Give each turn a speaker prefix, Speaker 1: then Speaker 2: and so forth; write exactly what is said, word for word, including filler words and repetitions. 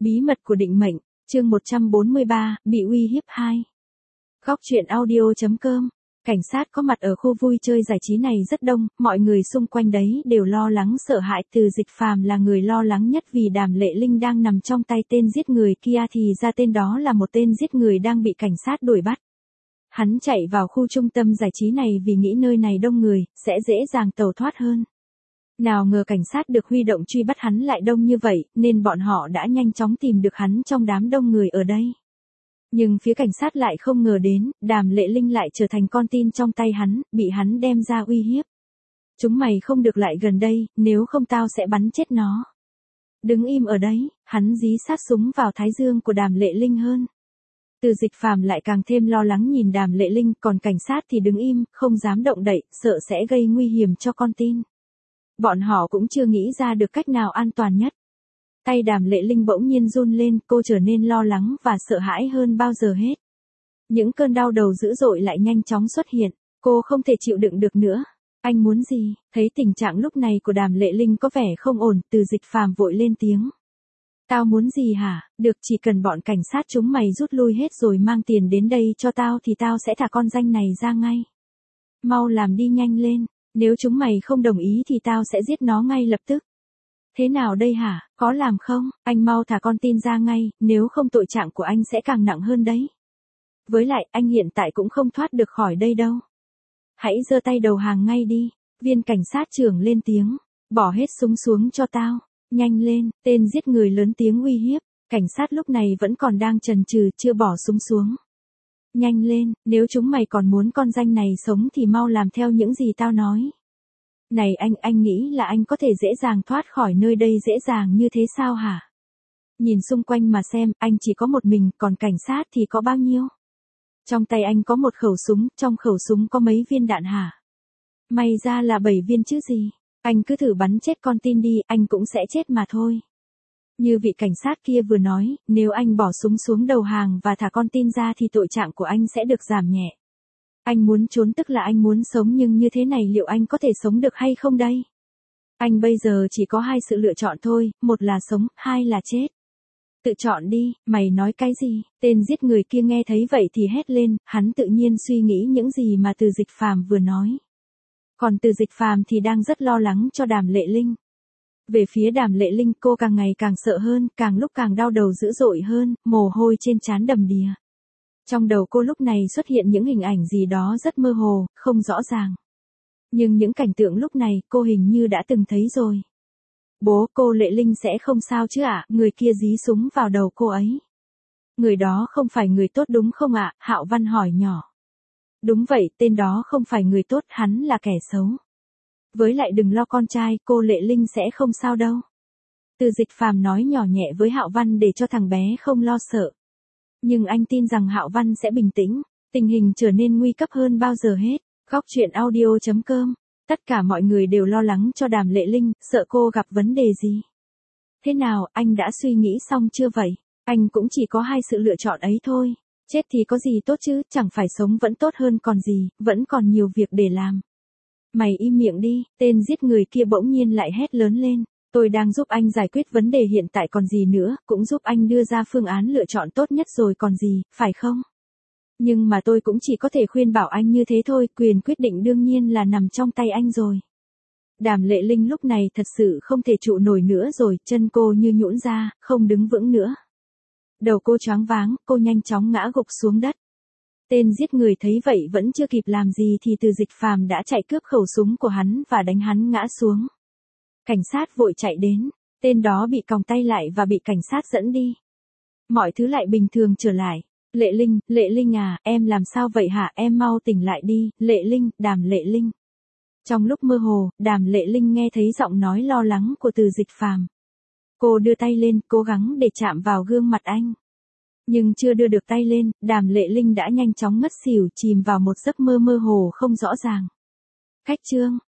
Speaker 1: Bí mật của định mệnh, chương một trăm bốn mươi ba, bị uy hiếp hai. Góc truyện audio chấm com. Cảnh sát có mặt ở khu vui chơi giải trí này rất đông, mọi người xung quanh đấy đều lo lắng sợ hãi. Từ Dịch Phàm là người lo lắng nhất vì Đàm Lệ Linh đang nằm trong tay tên giết người kia, thì ra tên đó là một tên giết người đang bị cảnh sát đuổi bắt. Hắn chạy vào khu trung tâm giải trí này vì nghĩ nơi này đông người, sẽ dễ dàng tẩu thoát hơn. Nào ngờ cảnh sát được huy động truy bắt hắn lại đông như vậy, nên bọn họ đã nhanh chóng tìm được hắn trong đám đông người ở đây. Nhưng phía cảnh sát lại không ngờ đến, Đàm Lệ Linh lại trở thành con tin trong tay hắn, bị hắn đem ra uy hiếp. Chúng mày không được lại gần đây, nếu không tao sẽ bắn chết nó. Đứng im ở đấy, hắn dí sát súng vào thái dương của Đàm Lệ Linh hơn. Từ Dịch Phàm lại càng thêm lo lắng nhìn Đàm Lệ Linh, còn cảnh sát thì đứng im, không dám động đậy, sợ sẽ gây nguy hiểm cho con tin. Bọn họ cũng chưa nghĩ ra được cách nào an toàn nhất. Tay Đàm Lệ Linh bỗng nhiên run lên, cô trở nên lo lắng và sợ hãi hơn bao giờ hết. Những cơn đau đầu dữ dội lại nhanh chóng xuất hiện, cô không thể chịu đựng được nữa. Anh muốn gì? Thấy tình trạng lúc này của Đàm Lệ Linh có vẻ không ổn, Từ Dịch Phàm vội lên tiếng. Tao muốn gì hả? Được, chỉ cần bọn cảnh sát chúng mày rút lui hết rồi mang tiền đến đây cho tao thì tao sẽ thả con danh này ra ngay. Mau làm đi, nhanh lên. Nếu chúng mày không đồng ý thì tao sẽ giết nó ngay lập tức. Thế nào đây hả, có làm không? Anh mau thả con tin ra ngay, nếu không tội trạng của anh sẽ càng nặng hơn đấy. Với lại, anh hiện tại cũng không thoát được khỏi đây đâu. Hãy giơ tay đầu hàng ngay đi. Viên cảnh sát trưởng lên tiếng. Bỏ hết súng xuống cho tao. Nhanh lên, tên giết người lớn tiếng uy hiếp. Cảnh sát lúc này vẫn còn đang chần chừ, chưa bỏ súng xuống. Nhanh lên, nếu chúng mày còn muốn con danh này sống thì mau làm theo những gì tao nói. Này anh, anh nghĩ là anh có thể dễ dàng thoát khỏi nơi đây dễ dàng như thế sao hả? Nhìn xung quanh mà xem, anh chỉ có một mình, còn cảnh sát thì có bao nhiêu? Trong tay anh có một khẩu súng, trong khẩu súng có mấy viên đạn hả? May ra là bảy viên chứ gì? Anh cứ thử bắn chết con tin đi, anh cũng sẽ chết mà thôi. Như vị cảnh sát kia vừa nói, nếu anh bỏ súng xuống đầu hàng và thả con tin ra thì tội trạng của anh sẽ được giảm nhẹ. Anh muốn trốn tức là anh muốn sống, nhưng như thế này liệu anh có thể sống được hay không đây? Anh bây giờ chỉ có hai sự lựa chọn thôi, một là sống, hai là chết. Tự chọn đi, mày nói cái gì? Tên giết người kia nghe thấy vậy thì hét lên, hắn tự nhiên suy nghĩ những gì mà Từ Dịch Phàm vừa nói. Còn Từ Dịch Phàm thì đang rất lo lắng cho Đàm Lệ Linh. Về phía Đàm Lệ Linh, cô càng ngày càng sợ hơn, càng lúc càng đau đầu dữ dội hơn, mồ hôi trên trán đầm đìa. Trong đầu cô lúc này xuất hiện những hình ảnh gì đó rất mơ hồ, không rõ ràng. Nhưng những cảnh tượng lúc này cô hình như đã từng thấy rồi. Bố, cô Lệ Linh sẽ không sao chứ ạ? Người kia dí súng vào đầu cô ấy. Người đó không phải người tốt đúng không ạ? Hạo Văn hỏi nhỏ. Đúng vậy, tên đó không phải người tốt, hắn là kẻ xấu. Với lại đừng lo con trai, cô Lệ Linh sẽ không sao đâu. Từ Dịch Phàm nói nhỏ nhẹ với Hạo Văn để cho thằng bé không lo sợ. Nhưng anh tin rằng Hạo Văn sẽ bình tĩnh, tình hình trở nên nguy cấp hơn bao giờ hết. Góc truyện audio chấm com. Tất cả mọi người đều lo lắng cho Đàm Lệ Linh, sợ cô gặp vấn đề gì. Thế nào, anh đã suy nghĩ xong chưa vậy? Anh cũng chỉ có hai sự lựa chọn ấy thôi. Chết thì có gì tốt chứ, chẳng phải sống vẫn tốt hơn còn gì, vẫn còn nhiều việc để làm. Mày im miệng đi, tên giết người kia bỗng nhiên lại hét lớn lên. Tôi đang giúp anh giải quyết vấn đề hiện tại còn gì nữa, cũng giúp anh đưa ra phương án lựa chọn tốt nhất rồi còn gì, phải không? Nhưng mà tôi cũng chỉ có thể khuyên bảo anh như thế thôi, quyền quyết định đương nhiên là nằm trong tay anh rồi. Đàm Lệ Linh lúc này thật sự không thể trụ nổi nữa rồi, chân cô như nhũn ra, không đứng vững nữa. Đầu cô choáng váng, cô nhanh chóng ngã gục xuống đất. Tên giết người thấy vậy vẫn chưa kịp làm gì thì Từ Dịch Phàm đã chạy cướp khẩu súng của hắn và đánh hắn ngã xuống. Cảnh sát vội chạy đến, tên đó bị còng tay lại và bị cảnh sát dẫn đi. Mọi thứ lại bình thường trở lại. Lệ Linh, Lệ Linh à, em làm sao vậy hả, em mau tỉnh lại đi, Lệ Linh, Đàm Lệ Linh. Trong lúc mơ hồ, Đàm Lệ Linh nghe thấy giọng nói lo lắng của Từ Dịch Phàm. Cô đưa tay lên, cố gắng để chạm vào gương mặt anh. Nhưng chưa đưa được tay lên, Đàm Lệ Linh đã nhanh chóng ngất xỉu, chìm vào một giấc mơ mơ hồ không rõ ràng. Cách chương